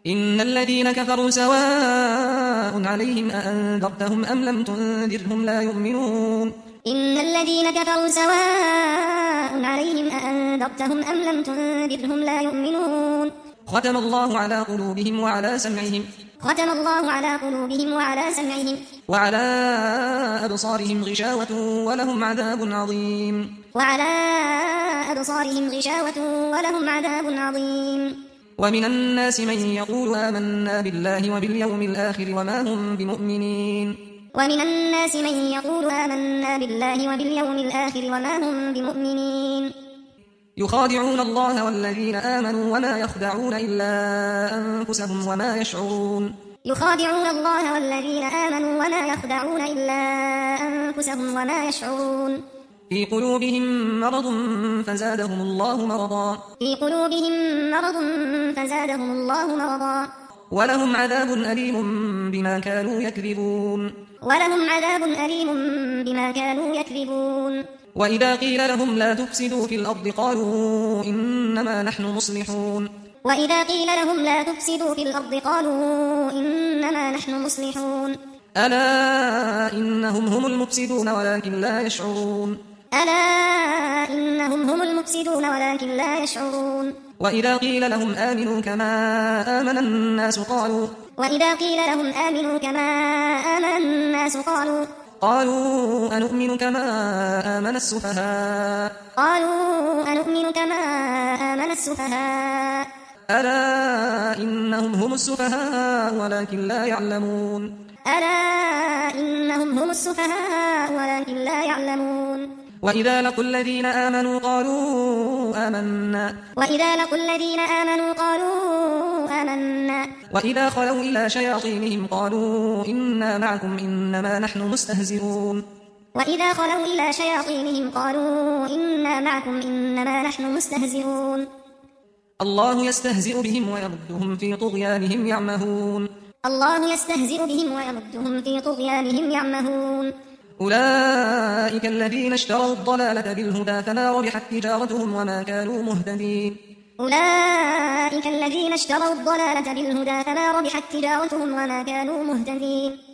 إن الذين كفروا سواء عليهم أأنذرتهم أم لم تنذرهم لا يؤمنون إن الذين كفروا سواء عليهم أأنذرتهم أم لم تنذرهم لا يؤمنون ختم الله على قلوبهم وعلى سمعهم ختم الله على قلوبهم وعلى سمعهم وعلى أبصارهم غشاوة ولهم عذاب عظيم وعلى أبصارهم غشاوة ولهم عذاب عظيم ومن الناس من يقول آمنا بالله وباليوم الآخر وما هم بمؤمنين ومن الناس من يقول آمنا بالله وباليوم الآخر وما هم بمؤمنين يخادعون الله والذين آمنوا وما يخدعون إلا أنفسهم وما يشعرون يخادعون الله والذين آمنوا وما يخدعون إلا أنفسهم وما يشعرون في قلوبهم مرض فزادهم الله مرضا في قلوبهم مرض فزادهم الله مرضا ولهم عذاب أليم بما كانوا يكذبون ولهم عذاب أليم بما كانوا يكذبون وإذا قيل لهم لا تفسدوا في الأرض قالوا إنما نحن مصلحون وإذا قيل لهم لا تفسدوا في الأرض قالوا إنما نحن مصلحون ألا إنهم هم المفسدون ولكن لا يشعرون ألا إنهم هم المفسدون ولكن لا يشعرون وإذا قيل لهم آمنوا كما آمن الناس وإذا قيل لهم آمنوا كما آمن الناس قالوا أنؤمن كما آمن السفهاء أنؤمن كما آمن السفهاء ألا إنهم هم السفهاء ولكن لا يعلمون ألا إنهم هم السفهاء ولكن لا يعلمون وإذا لقوا الذين آمنوا قالوا آمنا وإذا خلوا إلى شياطينهم قالوا إنا معكم إنما نحن مستهزئون وإذا خلوا إلى شياطينهم قالوا إنا معكم إنما نحن مستهزئون الله يستهزئ بهم ويمدهم في طغيانهم يعمهون الله يستهزئ بهم ويمدهم في طغيانهم يعمهون أولئك الذين اشتروا الضلالة بالهدى فما ربحت تجارتهم وما كانوا مهتدين أولئك الذين اشتروا الضلالة بالهدى فما ربحت تجارتهم وما كانوا مهتدين